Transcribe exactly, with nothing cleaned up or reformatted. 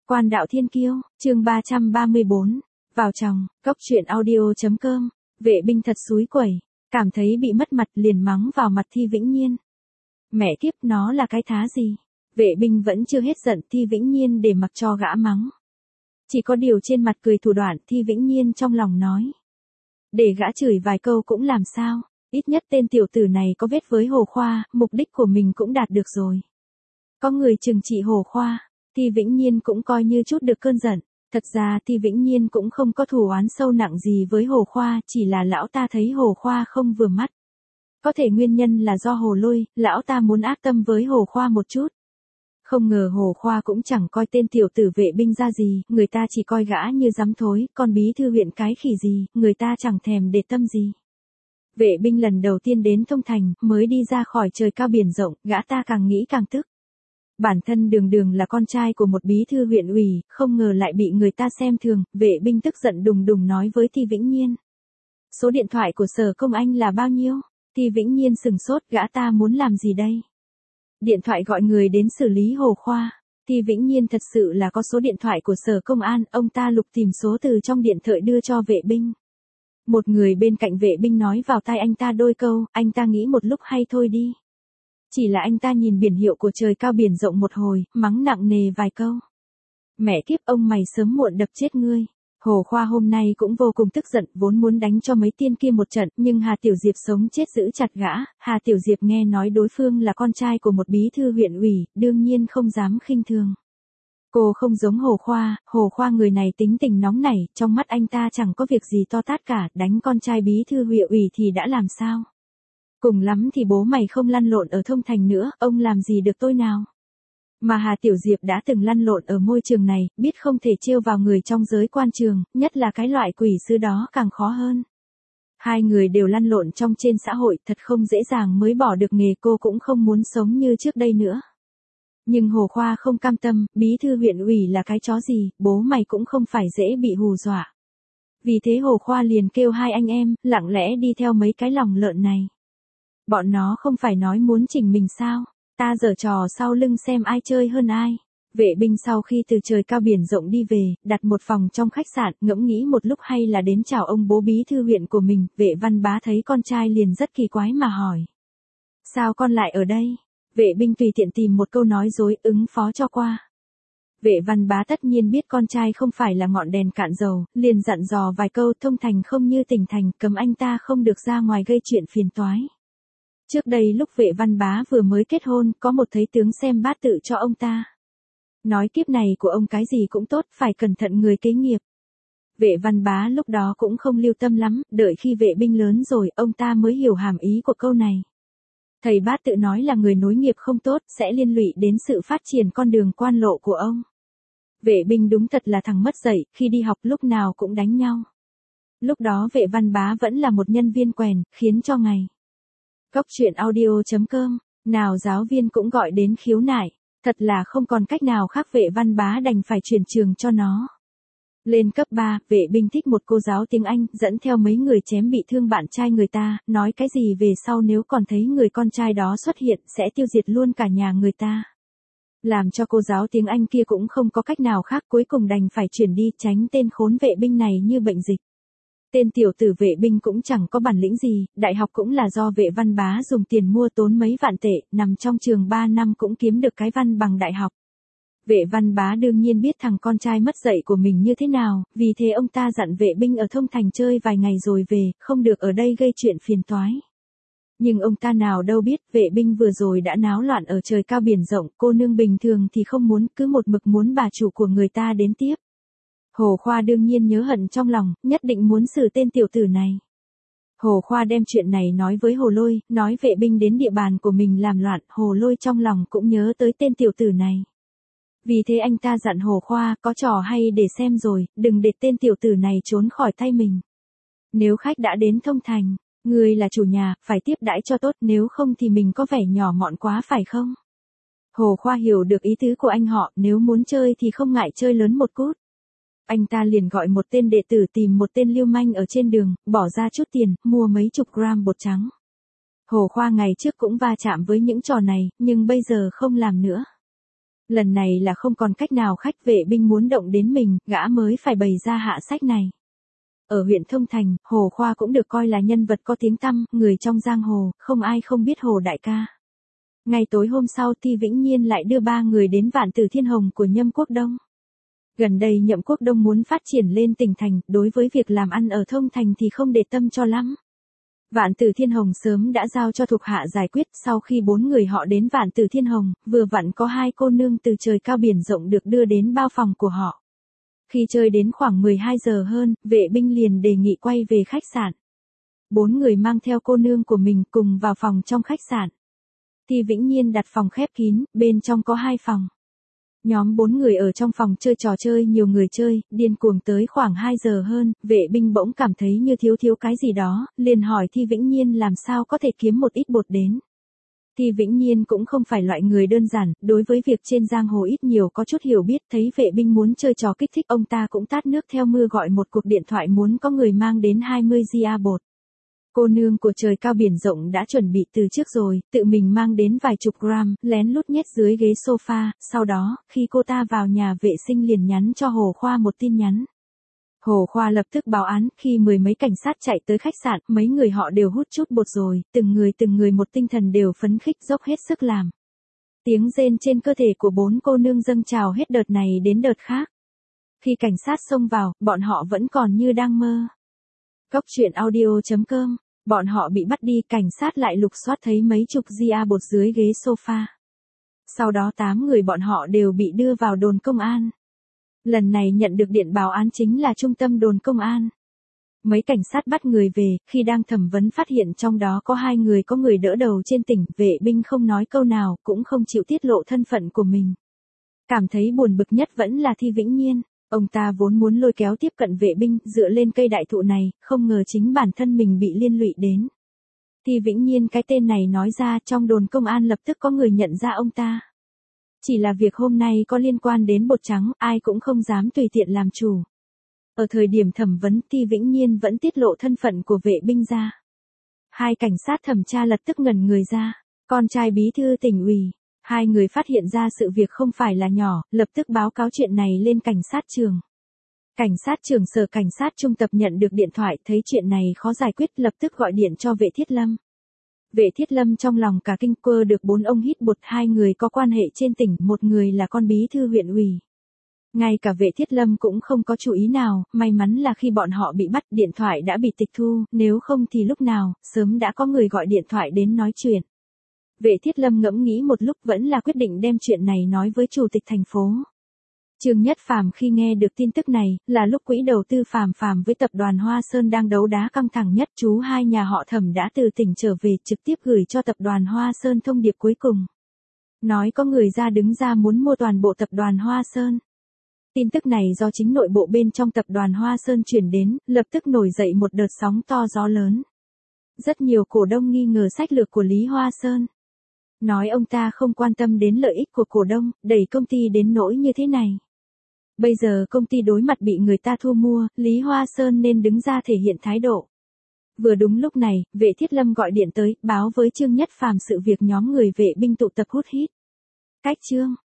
Quan đạo thiên kiêu, chương ba trăm ba mươi bốn. Vào chồng, cốc truyện audio.com. Vệ binh thật xúi quẩy, cảm thấy bị mất mặt liền mắng vào mặt Thi Vĩnh Nhiên. Mẹ kiếp, nó là cái thá gì? Vệ binh vẫn chưa hết giận Thi Vĩnh Nhiên để mặc cho gã mắng. Chỉ có điều trên mặt cười thủ đoạn Thi Vĩnh Nhiên trong lòng nói. Để gã chửi vài câu cũng làm sao, ít nhất tên tiểu tử này có vết với Hồ Khoa, mục đích của mình cũng đạt được rồi. Có người trừng trị Hồ Khoa, Thi Vĩnh Nhiên cũng coi như chút được cơn giận. Thật ra Thi Vĩnh Nhiên cũng không có thù oán sâu nặng gì với Hồ Khoa, chỉ là lão ta thấy Hồ Khoa không vừa mắt. Có thể nguyên nhân là do Hồ Lôi, lão ta muốn ác tâm với Hồ Khoa một chút. Không ngờ Hồ Khoa cũng chẳng coi tên tiểu tử vệ binh ra gì, người ta chỉ coi gã như dám thối, con bí thư huyện cái khỉ gì, người ta chẳng thèm để tâm gì. Vệ binh lần đầu tiên đến Thông Thành, mới đi ra khỏi trời cao biển rộng, gã ta càng nghĩ càng tức. Bản thân đường đường là con trai của một bí thư huyện ủy, không ngờ lại bị người ta xem thường, vệ binh tức giận đùng đùng nói với Thi Vĩnh Nhiên. Số điện thoại của Sở Công Anh là bao nhiêu? Thi Vĩnh Nhiên sừng sốt, gã ta muốn làm gì đây? Điện thoại gọi người đến xử lý Hồ Khoa. Thi Vĩnh Nhiên thật sự là có số điện thoại của Sở Công an, ông ta lục tìm số từ trong điện thoại đưa cho vệ binh. Một người bên cạnh vệ binh nói vào tai anh ta đôi câu, anh ta nghĩ một lúc hay thôi đi. Chỉ là anh ta nhìn biển hiệu của trời cao biển rộng một hồi, mắng nặng nề vài câu. Mẹ kiếp, ông mày sớm muộn đập chết ngươi. Hồ Khoa hôm nay cũng vô cùng tức giận, vốn muốn đánh cho mấy tiên kia một trận, nhưng Hà Tiểu Diệp sống chết giữ chặt gã. Hà Tiểu Diệp nghe nói đối phương là con trai của một bí thư huyện ủy, đương nhiên không dám khinh thường. Cô không giống Hồ Khoa, Hồ Khoa người này tính tình nóng nảy, trong mắt anh ta chẳng có việc gì to tát cả, đánh con trai bí thư huyện ủy thì đã làm sao? Cùng lắm thì bố mày không lăn lộn ở Thông Thành nữa, ông làm gì được tôi nào? Mà Hà Tiểu Diệp đã từng lăn lộn ở môi trường này, biết không thể trêu vào người trong giới quan trường, nhất là cái loại quỷ sư đó càng khó hơn. Hai người đều lăn lộn trong trên xã hội, thật không dễ dàng mới bỏ được nghề, cô cũng không muốn sống như trước đây nữa. Nhưng Hồ Khoa không cam tâm, bí thư huyện ủy là cái chó gì, bố mày cũng không phải dễ bị hù dọa. Vì thế Hồ Khoa liền kêu hai anh em, lặng lẽ đi theo mấy cái lòng lợn này. Bọn nó không phải nói muốn chỉnh mình sao, ta giở trò sau lưng xem ai chơi hơn ai. Vệ binh sau khi từ trời cao biển rộng đi về, đặt một phòng trong khách sạn, ngẫm nghĩ một lúc hay là đến chào ông bố bí thư huyện của mình, Vệ Văn Bá thấy con trai liền rất kỳ quái mà hỏi. Sao con lại ở đây? Vệ binh tùy tiện tìm một câu nói dối ứng phó cho qua. Vệ Văn Bá tất nhiên biết con trai không phải là ngọn đèn cạn dầu, liền dặn dò vài câu, Thông Thành không như tỉnh thành, cấm anh ta không được ra ngoài gây chuyện phiền toái. Trước đây lúc Vệ Văn Bá vừa mới kết hôn, có một thấy tướng xem bát tự cho ông ta. Nói kiếp này của ông cái gì cũng tốt, phải cẩn thận người kế nghiệp. Vệ Văn Bá lúc đó cũng không lưu tâm lắm, đợi khi vệ binh lớn rồi, ông ta mới hiểu hàm ý của câu này. Thầy bát tự nói là người nối nghiệp không tốt, sẽ liên lụy đến sự phát triển con đường quan lộ của ông. Vệ binh đúng thật là thằng mất dạy, khi đi học lúc nào cũng đánh nhau. Lúc đó Vệ Văn Bá vẫn là một nhân viên quèn, khiến cho ngày. Cốc truyện audio.com, nào giáo viên cũng gọi đến khiếu nại, thật là không còn cách nào khác, Vệ Văn Bá đành phải chuyển trường cho nó. Lên cấp ba, vệ binh thích một cô giáo tiếng Anh, dẫn theo mấy người chém bị thương bạn trai người ta, nói cái gì về sau nếu còn thấy người con trai đó xuất hiện sẽ tiêu diệt luôn cả nhà người ta. Làm cho cô giáo tiếng Anh kia cũng không có cách nào khác, cuối cùng đành phải chuyển đi, tránh tên khốn vệ binh này như bệnh dịch. Tên tiểu tử vệ binh cũng chẳng có bản lĩnh gì, đại học cũng là do Vệ Văn Bá dùng tiền mua tốn mấy vạn tệ, nằm trong trường ba năm cũng kiếm được cái văn bằng đại học. Vệ Văn Bá đương nhiên biết thằng con trai mất dạy của mình như thế nào, vì thế ông ta dặn vệ binh ở Thông Thành chơi vài ngày rồi về, không được ở đây gây chuyện phiền toái. Nhưng ông ta nào đâu biết, vệ binh vừa rồi đã náo loạn ở trời cao biển rộng, cô nương bình thường thì không muốn, cứ một mực muốn bà chủ của người ta đến tiếp. Hồ Khoa đương nhiên nhớ hận trong lòng, nhất định muốn xử tên tiểu tử này. Hồ Khoa đem chuyện này nói với Hồ Lôi, nói vệ binh đến địa bàn của mình làm loạn, Hồ Lôi trong lòng cũng nhớ tới tên tiểu tử này. Vì thế anh ta dặn Hồ Khoa, có trò hay để xem rồi, đừng để tên tiểu tử này trốn khỏi tay mình. Nếu khách đã đến Thông Thành, người là chủ nhà, phải tiếp đãi cho tốt, nếu không thì mình có vẻ nhỏ mọn quá phải không? Hồ Khoa hiểu được ý tứ của anh họ, nếu muốn chơi thì không ngại chơi lớn một cút. Anh ta liền gọi một tên đệ tử tìm một tên lưu manh ở trên đường, bỏ ra chút tiền, mua mấy chục gram bột trắng. Hồ Khoa ngày trước cũng va chạm với những trò này, nhưng bây giờ không làm nữa. Lần này là không còn cách nào, khách vệ binh muốn động đến mình, gã mới phải bày ra hạ sách này. Ở huyện Thông Thành, Hồ Khoa cũng được coi là nhân vật có tiếng tăm, người trong giang hồ, không ai không biết Hồ đại ca. Ngày tối hôm sau Ti Vĩnh Nhiên lại đưa ba người đến Vạn Tử Thiên Hồng của Nhâm Quốc Đông. Gần đây Nhậm Quốc Đông muốn phát triển lên tỉnh thành, đối với việc làm ăn ở Thông Thành thì không để tâm cho lắm. Vạn Tử Thiên Hồng sớm đã giao cho thuộc hạ giải quyết. Sau khi bốn người họ đến Vạn Tử Thiên Hồng, vừa vặn có hai cô nương từ trời cao biển rộng được đưa đến bao phòng của họ. Khi chơi đến khoảng mười hai giờ hơn, vệ binh liền đề nghị quay về khách sạn. Bốn người mang theo cô nương của mình cùng vào phòng trong khách sạn. Ti Vĩnh Nhiên đặt phòng khép kín, bên trong có hai phòng. Nhóm bốn người ở trong phòng chơi trò chơi, nhiều người chơi, điên cuồng tới khoảng hai giờ hơn, vệ binh bỗng cảm thấy như thiếu thiếu cái gì đó, liền hỏi Ti Vĩnh Nhiên làm sao có thể kiếm một ít bột đến. Ti Vĩnh Nhiên cũng không phải loại người đơn giản, đối với việc trên giang hồ ít nhiều có chút hiểu biết, thấy vệ binh muốn chơi trò kích thích ông ta cũng tát nước theo mưa gọi một cuộc điện thoại muốn có người mang đến hai mươi gia bột. Cô nương của trời cao biển rộng đã chuẩn bị từ trước rồi, tự mình mang đến vài chục gram, lén lút nhét dưới ghế sofa, sau đó, khi cô ta vào nhà vệ sinh liền nhắn cho Hồ Khoa một tin nhắn. Hồ Khoa lập tức báo án, khi mười mấy cảnh sát chạy tới khách sạn, mấy người họ đều hút chút bột rồi, từng người từng người một tinh thần đều phấn khích dốc hết sức làm. Tiếng rên trên cơ thể của bốn cô nương dâng trào hết đợt này đến đợt khác. Khi cảnh sát xông vào, bọn họ vẫn còn như đang mơ. Cốc truyện audio chấm com, bọn họ bị bắt đi, cảnh sát lại lục soát thấy mấy chục gia bột dưới ghế sofa. Sau đó tám người bọn họ đều bị đưa vào đồn công an. Lần này nhận được điện báo án chính là trung tâm đồn công an. Mấy cảnh sát bắt người về, khi đang thẩm vấn phát hiện trong đó có hai người có người đỡ đầu trên tỉnh, vệ binh không nói câu nào, cũng không chịu tiết lộ thân phận của mình. Cảm thấy buồn bực nhất vẫn là Thi Vĩnh Nhiên, ông ta vốn muốn lôi kéo tiếp cận vệ binh, dựa lên cây đại thụ này, không ngờ chính bản thân mình bị liên lụy đến. Thi Vĩnh Nhiên cái tên này nói ra, trong đồn công an lập tức có người nhận ra ông ta. Chỉ là việc hôm nay có liên quan đến bột trắng, ai cũng không dám tùy tiện làm chủ. Ở thời điểm thẩm vấn, Ti Vĩnh Nhiên vẫn tiết lộ thân phận của vệ binh ra. Hai cảnh sát thẩm tra lập tức ngẩn người ra, con trai bí thư tỉnh ủy. Hai người phát hiện ra sự việc không phải là nhỏ, lập tức báo cáo chuyện này lên cảnh sát trường. Cảnh sát trưởng sở cảnh sát trung tập nhận được điện thoại, thấy chuyện này khó giải quyết, lập tức gọi điện cho Vệ Thiết Lâm. Vệ Thiết Lâm trong lòng cả kinh, quơ được bốn ông hít bột, hai người có quan hệ trên tỉnh, một người là con bí thư huyện ủy. Ngay cả Vệ Thiết Lâm cũng không có chú ý nào, may mắn là khi bọn họ bị bắt, điện thoại đã bị tịch thu, nếu không thì lúc nào, sớm đã có người gọi điện thoại đến nói chuyện. Vệ Thiết Lâm ngẫm nghĩ một lúc vẫn là quyết định đem chuyện này nói với chủ tịch thành phố. Trương Nhất Phàm khi nghe được tin tức này, là lúc quỹ đầu tư Phàm Phàm với tập đoàn Hoa Sơn đang đấu đá căng thẳng nhất, chú hai nhà họ Thẩm đã từ tỉnh trở về, trực tiếp gửi cho tập đoàn Hoa Sơn thông điệp cuối cùng. Nói có người ra đứng ra muốn mua toàn bộ tập đoàn Hoa Sơn. Tin tức này do chính nội bộ bên trong tập đoàn Hoa Sơn chuyển đến, lập tức nổi dậy một đợt sóng to gió lớn. Rất nhiều cổ đông nghi ngờ sách lược của Lý Hoa Sơn. Nói ông ta không quan tâm đến lợi ích của cổ đông, đẩy công ty đến nỗi như thế này. Bây giờ công ty đối mặt bị người ta thu mua, Lý Hoa Sơn nên đứng ra thể hiện thái độ. Vừa đúng lúc này, Vệ Thiết Lâm gọi điện tới, báo với Trương Nhất Phàm sự việc nhóm người vệ binh tụ tập hút hít. Cách chương